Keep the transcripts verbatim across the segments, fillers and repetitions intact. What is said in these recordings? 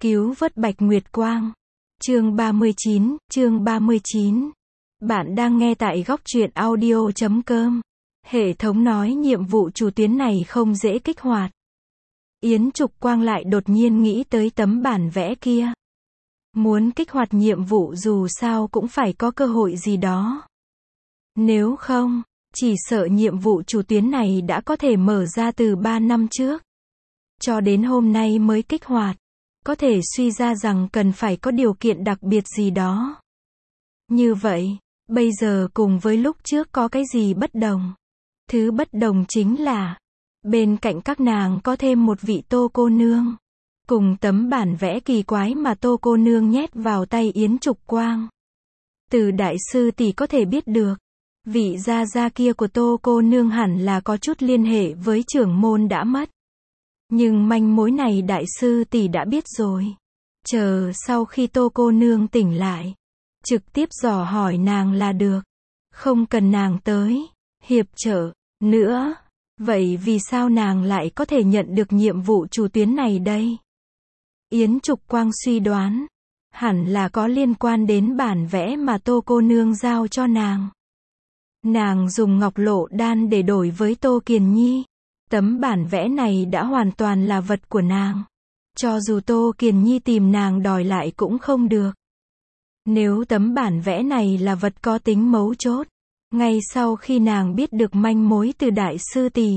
Cứu vớt Bạch Nguyệt Quang. Chương ba mươi chín, chương ba mươi chín. Bạn đang nghe tại góc truyện audio chấm com. Hệ thống nói nhiệm vụ chủ tuyến này không dễ kích hoạt. Yến Trục Quang lại đột nhiên nghĩ tới tấm bản vẽ kia. Muốn kích hoạt nhiệm vụ dù sao cũng phải có cơ hội gì đó. Nếu không, chỉ sợ nhiệm vụ chủ tuyến này đã có thể mở ra từ ba năm trước. Cho đến hôm nay mới kích hoạt. Có thể suy ra rằng cần phải có điều kiện đặc biệt gì đó. Như vậy, bây giờ cùng với lúc trước có cái gì bất đồng? Thứ bất đồng chính là, bên cạnh các nàng có thêm một vị Tô cô nương. Cùng tấm bản vẽ kỳ quái mà Tô cô nương nhét vào tay Yến Trục Quang. Từ đại sư tỷ có thể biết được, vị gia gia kia của Tô cô nương hẳn là có chút liên hệ với trưởng môn đã mất. Nhưng manh mối này đại sư tỷ đã biết rồi. Chờ sau khi Tô cô nương tỉnh lại, trực tiếp dò hỏi nàng là được. Không cần nàng tới hiệp trợ nữa. Vậy vì sao nàng lại có thể nhận được nhiệm vụ chủ tuyến này đây? Yến Trục Quang suy đoán, hẳn là có liên quan đến bản vẽ mà Tô cô nương giao cho nàng. Nàng dùng ngọc lộ đan để đổi với Tô Kiền Nhi. Tấm bản vẽ này đã hoàn toàn là vật của nàng. Cho dù Tô Kiền Nhi tìm nàng đòi lại cũng không được. Nếu tấm bản vẽ này là vật có tính mấu chốt, ngay sau khi nàng biết được manh mối từ đại sư tỷ,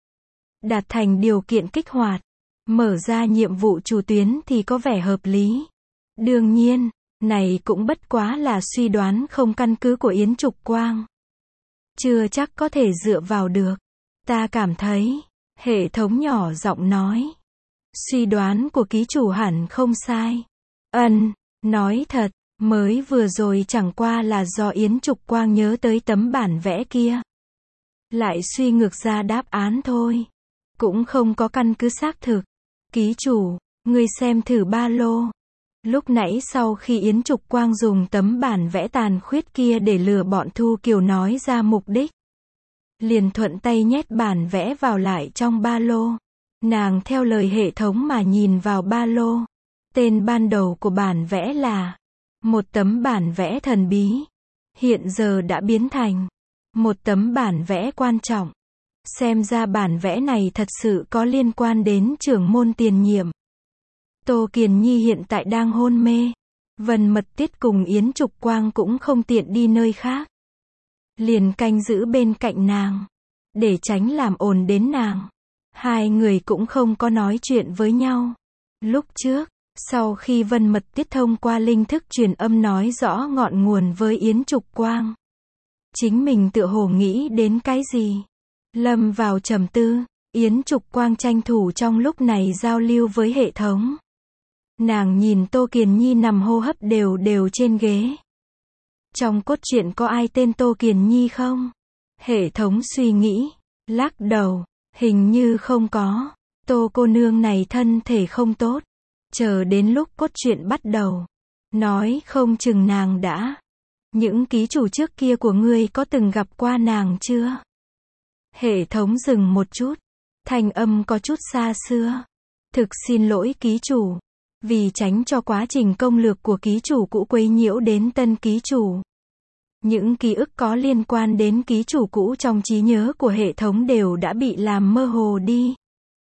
đạt thành điều kiện kích hoạt, mở ra nhiệm vụ chủ tuyến thì có vẻ hợp lý. Đương nhiên, này cũng bất quá là suy đoán không căn cứ của Yến Trục Quang. Chưa chắc có thể dựa vào được. Ta cảm thấy, hệ thống nhỏ giọng nói. Suy đoán của ký chủ hẳn không sai. Ân, nói thật, mới vừa rồi chẳng qua là do Yến Trục Quang nhớ tới tấm bản vẽ kia. Lại suy ngược ra đáp án thôi. Cũng không có căn cứ xác thực. Ký chủ, ngươi xem thử ba lô. Lúc nãy sau khi Yến Trục Quang dùng tấm bản vẽ tàn khuyết kia để lừa bọn Thu Kiều nói ra mục đích, liền thuận tay nhét bản vẽ vào lại trong ba lô. Nàng theo lời hệ thống mà nhìn vào ba lô. Tên ban đầu của bản vẽ là một tấm bản vẽ thần bí. Hiện giờ đã biến thành một tấm bản vẽ quan trọng. Xem ra bản vẽ này thật sự có liên quan đến trưởng môn tiền nhiệm. Tô Kiền Nhi hiện tại đang hôn mê. Vân Mật Tiết cùng Yến Trục Quang cũng không tiện đi nơi khác. Liền canh giữ bên cạnh nàng, để tránh làm ồn đến nàng. Hai người cũng không có nói chuyện với nhau. Lúc trước, sau khi Vân Mật Tiết thông qua linh thức truyền âm nói rõ ngọn nguồn với Yến Trục Quang, chính mình tựa hồ nghĩ đến cái gì, lâm vào trầm tư. Yến Trục Quang tranh thủ trong lúc này giao lưu với hệ thống. Nàng nhìn Tô Kiền Nhi nằm hô hấp đều đều trên ghế. Trong cốt truyện có ai tên Tô Kiền Nhi không? Hệ thống suy nghĩ, lắc đầu, hình như không có. Tô cô nương này thân thể không tốt. Chờ đến lúc cốt truyện bắt đầu, nói không chừng nàng đã. Những ký chủ trước kia của ngươi có từng gặp qua nàng chưa? Hệ thống dừng một chút, thanh âm có chút xa xưa. Thực xin lỗi ký chủ. Vì tránh cho quá trình công lược của ký chủ cũ quấy nhiễu đến tân ký chủ. Những ký ức có liên quan đến ký chủ cũ trong trí nhớ của hệ thống đều đã bị làm mơ hồ đi.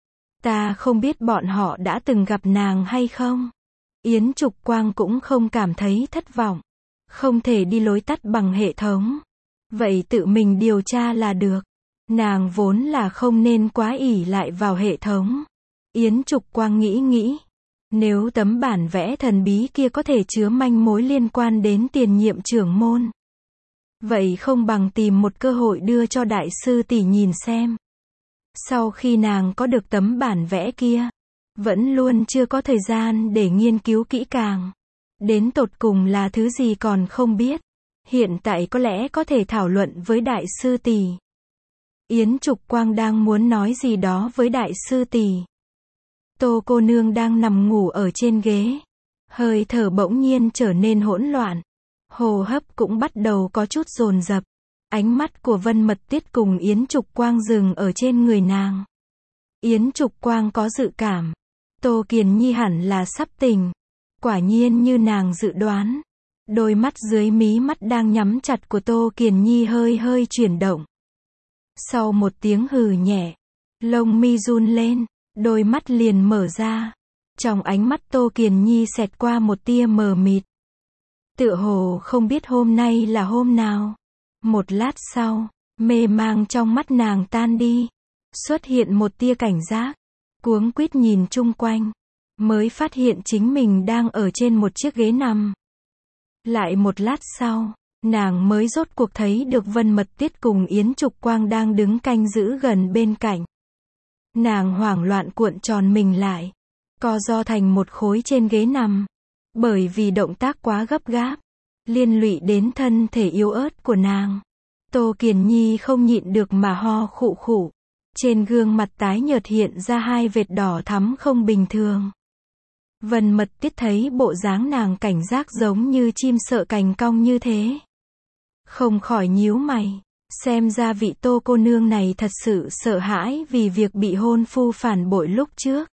Ta không biết bọn họ đã từng gặp nàng hay không. Yến Trục Quang cũng không cảm thấy thất vọng. Không thể đi lối tắt bằng hệ thống. Vậy tự mình điều tra là được. Nàng vốn là không nên quá ỷ lại vào hệ thống. Yến Trục Quang nghĩ nghĩ. Nếu tấm bản vẽ thần bí kia có thể chứa manh mối liên quan đến tiền nhiệm trưởng môn, vậy không bằng tìm một cơ hội đưa cho đại sư tỷ nhìn xem. Sau khi nàng có được tấm bản vẽ kia, vẫn luôn chưa có thời gian để nghiên cứu kỹ càng. Đến tột cùng là thứ gì còn không biết. Hiện tại có lẽ có thể thảo luận với đại sư tỷ. Yến Trục Quang đang muốn nói gì đó với đại sư tỷ. Tô cô nương đang nằm ngủ ở trên ghế. Hơi thở bỗng nhiên trở nên hỗn loạn. Hô hấp cũng bắt đầu có chút dồn dập. Ánh mắt của Vân Mật Tiết cùng Yến Trục Quang dừng ở trên người nàng. Yến Trục Quang có dự cảm. Tô Kiền Nhi hẳn là sắp tỉnh. Quả nhiên như nàng dự đoán. Đôi mắt dưới mí mắt đang nhắm chặt của Tô Kiền Nhi hơi hơi chuyển động. Sau một tiếng hừ nhẹ, lông mi run lên, đôi mắt liền mở ra. Trong ánh mắt Tô Kiền Nhi xẹt qua một tia mờ mịt. Tựa hồ không biết hôm nay là hôm nào. Một lát sau, mê mang trong mắt nàng tan đi. Xuất hiện một tia cảnh giác. Cuống quýt nhìn chung quanh. Mới phát hiện chính mình đang ở trên một chiếc ghế nằm. Lại một lát sau, nàng mới rốt cuộc thấy được Vân Mật Tuyết cùng Yến Trục Quang đang đứng canh giữ gần bên cạnh. Nàng hoảng loạn cuộn tròn mình lại, co ro thành một khối trên ghế nằm. Bởi vì động tác quá gấp gáp, liên lụy đến thân thể yếu ớt của nàng. Tô Kiền Nhi không nhịn được mà ho khụ khụ. Trên gương mặt tái nhợt hiện ra hai vệt đỏ thắm không bình thường. Vân Mật Tuyết thấy bộ dáng nàng cảnh giác giống như chim sợ cành cong như thế. Không khỏi nhíu mày. Xem ra vị Tô cô nương này thật sự sợ hãi vì việc bị hôn phu phản bội lúc trước.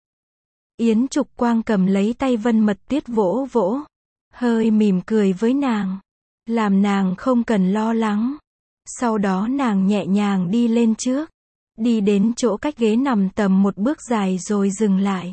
Yến Trục Quang cầm lấy tay Vân Mật Tuyết vỗ vỗ. Hơi mỉm cười với nàng. Làm nàng không cần lo lắng. Sau đó nàng nhẹ nhàng đi lên trước. Đi đến chỗ cách ghế nằm tầm một bước dài rồi dừng lại.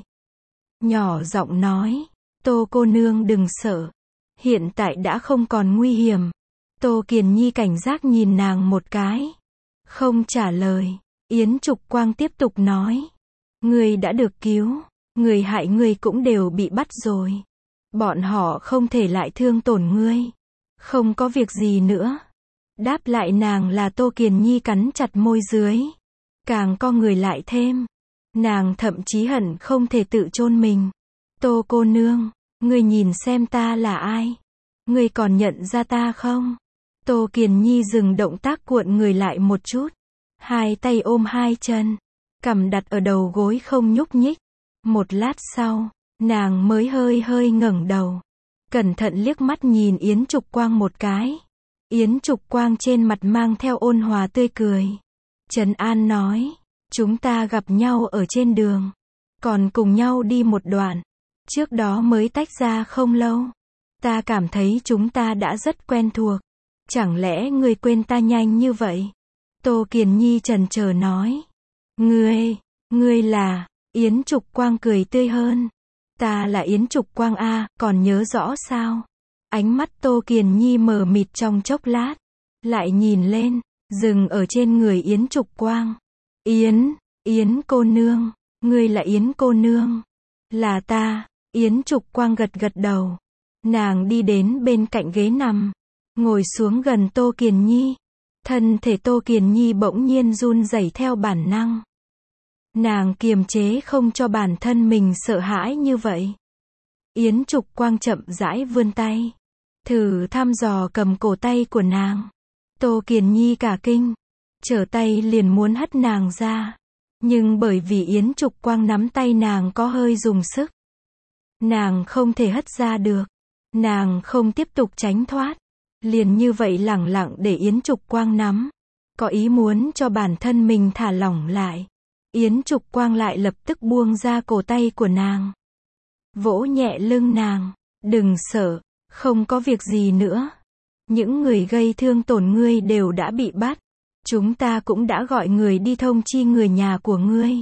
Nhỏ giọng nói, Tô cô nương đừng sợ. Hiện tại đã không còn nguy hiểm. Tô Kiền Nhi cảnh giác nhìn nàng một cái. Không trả lời. Yến Trục Quang tiếp tục nói. Người đã được cứu. Người hại ngươi cũng đều bị bắt rồi. Bọn họ không thể lại thương tổn ngươi. Không có việc gì nữa. Đáp lại nàng là Tô Kiền Nhi cắn chặt môi dưới. Càng co người lại thêm. Nàng thậm chí hận không thể tự chôn mình. Tô cô nương, ngươi nhìn xem ta là ai? Ngươi còn nhận ra ta không? Tô Kiền Nhi dừng động tác cuộn người lại một chút. Hai tay ôm hai chân. Cằm đặt ở đầu gối không nhúc nhích. Một lát sau, nàng mới hơi hơi ngẩng đầu. Cẩn thận liếc mắt nhìn Yến Trục Quang một cái. Yến Trục Quang trên mặt mang theo ôn hòa tươi cười. Trấn An nói. Chúng ta gặp nhau ở trên đường. Còn cùng nhau đi một đoạn. Trước đó mới tách ra không lâu. Ta cảm thấy chúng ta đã rất quen thuộc. Chẳng lẽ ngươi quên ta nhanh như vậy? Tô Kiền Nhi chần chờ nói. Ngươi, ngươi là... Yến Trục Quang cười tươi hơn. Ta là Yến Trục Quang a, còn nhớ rõ sao? Ánh mắt Tô Kiền Nhi mờ mịt trong chốc lát. Lại nhìn lên, dừng ở trên người Yến Trục Quang. Yến, Yến cô nương, ngươi là Yến cô nương. Là ta, Yến Trục Quang gật gật đầu. Nàng đi đến bên cạnh ghế nằm, ngồi xuống gần Tô Kiền Nhi. Thân thể Tô Kiền Nhi bỗng nhiên run rẩy theo bản năng. Nàng kiềm chế không cho bản thân mình sợ hãi như vậy. Yến Trục Quang chậm rãi vươn tay, thử thăm dò cầm cổ tay của nàng. Tô Kiền Nhi cả kinh, trở tay liền muốn hất nàng ra. Nhưng bởi vì Yến Trục Quang nắm tay nàng có hơi dùng sức, nàng không thể hất ra được. Nàng không tiếp tục tránh thoát, liền như vậy lẳng lặng để Yến Trục Quang nắm. Có ý muốn cho bản thân mình thả lỏng lại. Yến Trục Quang lại lập tức buông ra cổ tay của nàng. Vỗ nhẹ lưng nàng. Đừng sợ, không có việc gì nữa. Những người gây thương tổn ngươi đều đã bị bắt. Chúng ta cũng đã gọi người đi thông chi người nhà của ngươi.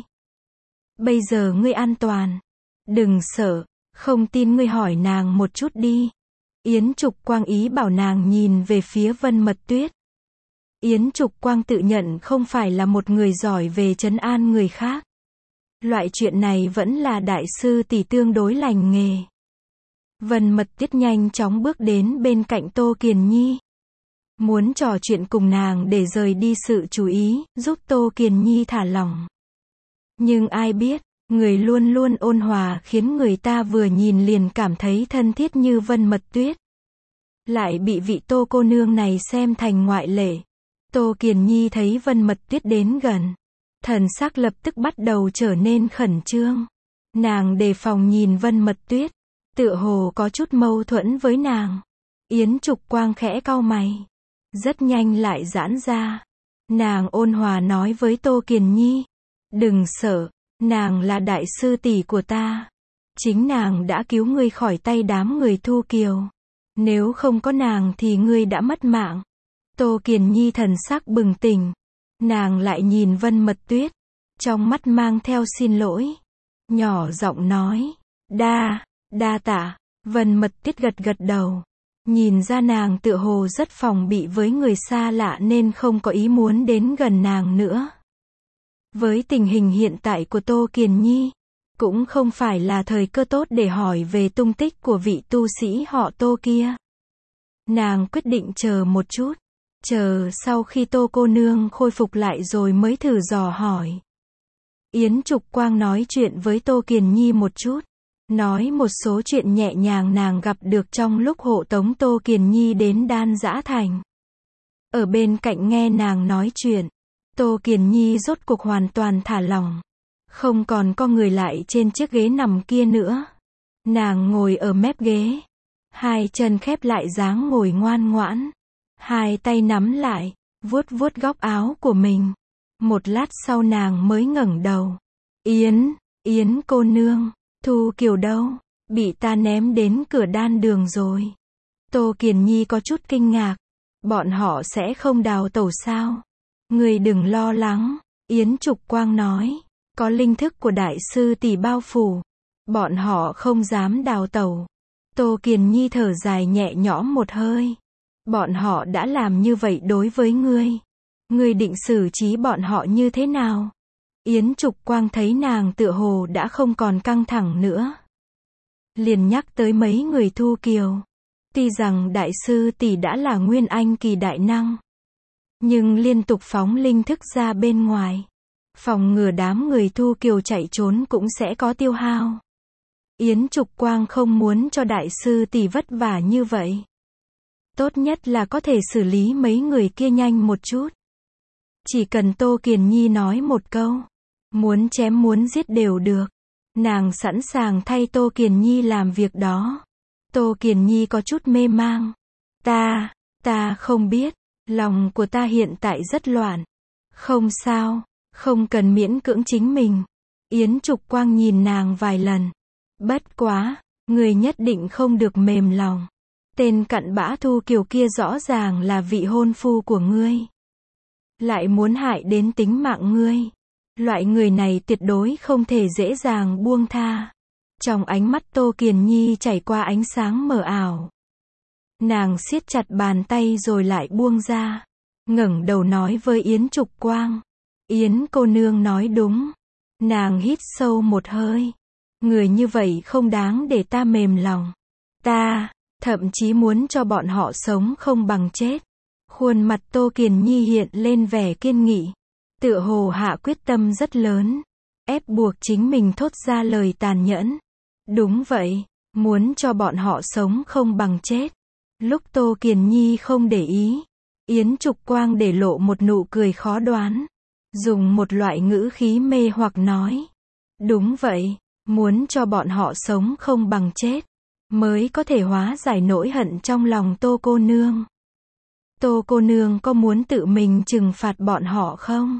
Bây giờ ngươi an toàn. Đừng sợ, không tin ngươi hỏi nàng một chút đi. Yến Trục Quang ý bảo nàng nhìn về phía Vân Mật Tuyết. Yến Trục Quang tự nhận không phải là một người giỏi về trấn an người khác. Loại chuyện này vẫn là đại sư tỷ tương đối lành nghề. Vân Mật Tuyết nhanh chóng bước đến bên cạnh Tô Kiền Nhi. Muốn trò chuyện cùng nàng để rời đi sự chú ý, giúp Tô Kiền Nhi thả lỏng. Nhưng ai biết, người luôn luôn ôn hòa khiến người ta vừa nhìn liền cảm thấy thân thiết như Vân Mật Tuyết. Lại bị vị Tô cô nương này xem thành ngoại lệ. Tô Kiền Nhi thấy Vân Mật Tuyết đến gần. Thần sắc lập tức bắt đầu trở nên khẩn trương. Nàng đề phòng nhìn Vân Mật Tuyết. Tựa hồ có chút mâu thuẫn với nàng. Yến Trục Quang khẽ cau mày. Rất nhanh lại giãn ra. Nàng ôn hòa nói với Tô Kiền Nhi. Đừng sợ, nàng là đại sư tỷ của ta. Chính nàng đã cứu ngươi khỏi tay đám người Thu Kiều. Nếu không có nàng thì ngươi đã mất mạng. Tô Kiền Nhi thần sắc bừng tỉnh. Nàng lại nhìn Vân Mật Tuyết. Trong mắt mang theo xin lỗi. Nhỏ giọng nói. Đa, đa tạ. Vân Mật Tuyết gật gật đầu. Nhìn ra nàng tựa hồ rất phòng bị với người xa lạ nên không có ý muốn đến gần nàng nữa. Với tình hình hiện tại của Tô Kiền Nhi, cũng không phải là thời cơ tốt để hỏi về tung tích của vị tu sĩ họ Tô kia. Nàng quyết định chờ một chút, chờ sau khi Tô cô nương khôi phục lại rồi mới thử dò hỏi. Yến Trục Quang nói chuyện với Tô Kiền Nhi một chút, nói một số chuyện nhẹ nhàng nàng gặp được trong lúc hộ tống Tô Kiền Nhi đến Đan Dã Thành. Ở bên cạnh nghe nàng nói chuyện, Tô Kiền Nhi rốt cuộc hoàn toàn thả lỏng. Không còn có người lại trên chiếc ghế nằm kia nữa. Nàng ngồi ở mép ghế. Hai chân khép lại dáng ngồi ngoan ngoãn. Hai tay nắm lại, vuốt vuốt góc áo của mình. Một lát sau nàng mới ngẩng đầu. Yến, Yến cô nương, Thu Kiều đâu? Bị ta ném đến cửa đan đường rồi. Tô Kiền Nhi có chút kinh ngạc. Bọn họ sẽ không đào tẩu sao? Người đừng lo lắng. Yến Trục Quang nói. Có linh thức của đại sư tỷ bao phủ. Bọn họ không dám đào tẩu. Tô Kiền Nhi thở dài nhẹ nhõm một hơi. Bọn họ đã làm như vậy đối với ngươi. Ngươi định xử trí bọn họ như thế nào? Yến Trục Quang thấy nàng tựa hồ đã không còn căng thẳng nữa. Liền nhắc tới mấy người Thu Kiều. Tuy rằng đại sư tỷ đã là nguyên anh kỳ đại năng. Nhưng liên tục phóng linh thức ra bên ngoài. Phòng ngừa đám người Thu Kiều chạy trốn cũng sẽ có tiêu hao. Yến Trục Quang không muốn cho đại sư tỷ vất vả như vậy. Tốt nhất là có thể xử lý mấy người kia nhanh một chút. Chỉ cần Tô Kiền Nhi nói một câu. Muốn chém muốn giết đều được. Nàng sẵn sàng thay Tô Kiền Nhi làm việc đó. Tô Kiền Nhi có chút mê mang. Ta, ta không biết. Lòng của ta hiện tại rất loạn. Không sao. Không cần miễn cưỡng chính mình. Yến Trục Quang nhìn nàng vài lần. Bất quá, người nhất định không được mềm lòng. Tên cặn bã Thu Kiều kia rõ ràng là vị hôn phu của ngươi. Lại muốn hại đến tính mạng ngươi. Loại người này tuyệt đối không thể dễ dàng buông tha. Trong ánh mắt Tô Kiền Nhi chảy qua ánh sáng mờ ảo. Nàng siết chặt bàn tay rồi lại buông ra. Ngẩng đầu nói với Yến Trục Quang. Yến cô nương nói đúng. Nàng hít sâu một hơi. Người như vậy không đáng để ta mềm lòng. Ta, thậm chí muốn cho bọn họ sống không bằng chết. Khuôn mặt Tô Kiền Nhi hiện lên vẻ kiên nghị. Tựa hồ hạ quyết tâm rất lớn. Ép buộc chính mình thốt ra lời tàn nhẫn. Đúng vậy, muốn cho bọn họ sống không bằng chết. Lúc Tô Kiền Nhi không để ý, Yến Trục Quang để lộ một nụ cười khó đoán. Dùng một loại ngữ khí mê hoặc nói. Đúng vậy, muốn cho bọn họ sống không bằng chết. Mới có thể hóa giải nỗi hận trong lòng Tô cô nương. Tô cô nương có muốn tự mình trừng phạt bọn họ không?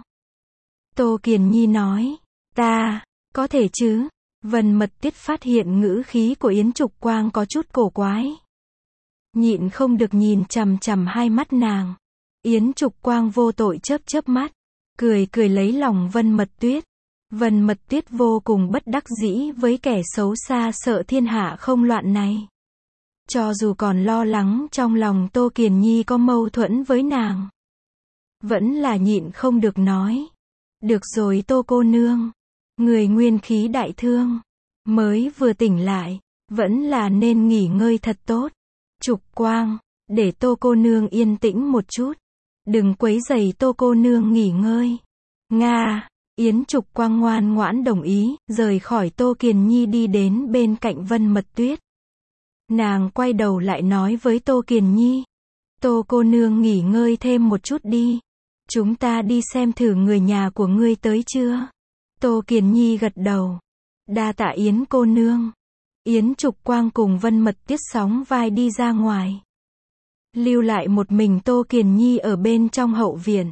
Tô Kiền Nhi nói. Ta, có thể chứ. Vân Mật Tuyết phát hiện ngữ khí của Yến Trục Quang có chút cổ quái. Nhịn không được nhìn chằm chằm hai mắt nàng. Yến Trục Quang vô tội chớp chớp mắt. Cười cười lấy lòng Vân Mật Tuyết. Vân Mật Tuyết vô cùng bất đắc dĩ với kẻ xấu xa sợ thiên hạ không loạn này. Cho dù còn lo lắng trong lòng Tô Kiền Nhi có mâu thuẫn với nàng. Vẫn là nhịn không được nói. Được rồi Tô cô nương. Người nguyên khí đại thương. Mới vừa tỉnh lại. Vẫn là nên nghỉ ngơi thật tốt. Trục Quang. Để Tô cô nương yên tĩnh một chút. Đừng quấy rầy Tô cô nương nghỉ ngơi. Nga. Yến Trục Quang ngoan ngoãn đồng ý. Rời khỏi Tô Kiền Nhi đi đến bên cạnh Vân Mật Tuyết. Nàng quay đầu lại nói với Tô Kiền Nhi. Tô cô nương nghỉ ngơi thêm một chút đi. Chúng ta đi xem thử người nhà của ngươi tới chưa? Tô Kiền Nhi gật đầu. Đa tạ Yến cô nương. Yến Trục Quang cùng Vân Mật Tuyết sóng vai đi ra ngoài. Lưu lại một mình Tô Kiền Nhi ở bên trong hậu viện.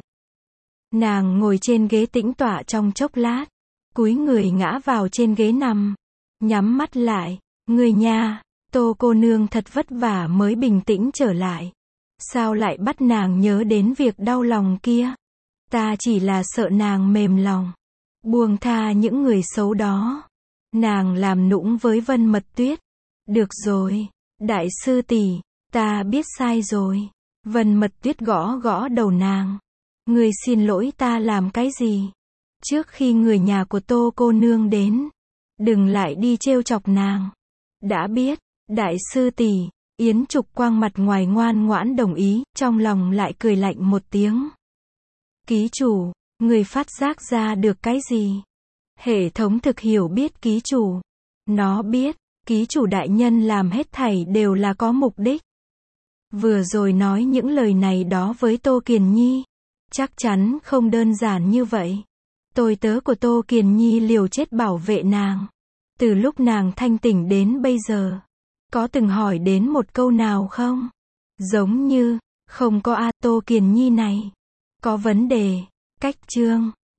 Nàng ngồi trên ghế tĩnh tọa trong chốc lát. Cúi người ngã vào trên ghế nằm. Nhắm mắt lại. Người nhà, Tô cô nương thật vất vả mới bình tĩnh trở lại. Sao lại bắt nàng nhớ đến việc đau lòng kia? Ta chỉ là sợ nàng mềm lòng. Buông tha những người xấu đó. Nàng làm nũng với Vân Mật Tuyết. Được rồi, đại sư tỷ, ta biết sai rồi. Vân Mật Tuyết gõ gõ đầu nàng. Người xin lỗi ta làm cái gì? Trước khi người nhà của Tô cô nương đến, đừng lại đi trêu chọc nàng. Đã biết, đại sư tỷ. Yến Trục Quang mặt ngoài ngoan ngoãn đồng ý, trong lòng lại cười lạnh một tiếng. Ký chủ, người phát giác ra được cái gì? Hệ thống thực hiểu biết ký chủ. Nó biết, ký chủ đại nhân làm hết thảy đều là có mục đích. Vừa rồi nói những lời này đó với Tô Kiền Nhi. Chắc chắn không đơn giản như vậy. Tôi tớ của Tô Kiền Nhi liều chết bảo vệ nàng. Từ lúc nàng thanh tỉnh đến bây giờ. Có từng hỏi đến một câu nào không? Giống như, không có a. Tô Kiền Nhi này. Có vấn đề. Cách chương.